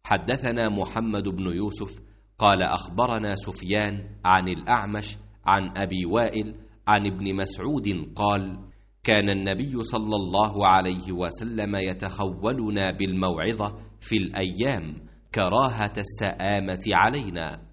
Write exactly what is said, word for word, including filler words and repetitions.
حدثنا محمد بن يوسف قال أخبرنا سفيان عن الأعمش عن أبي وائل عن ابن مسعود قال: كان النبي صلى الله عليه وسلم يتخولنا بالموعظة في الأيام كراهة السآمة علينا.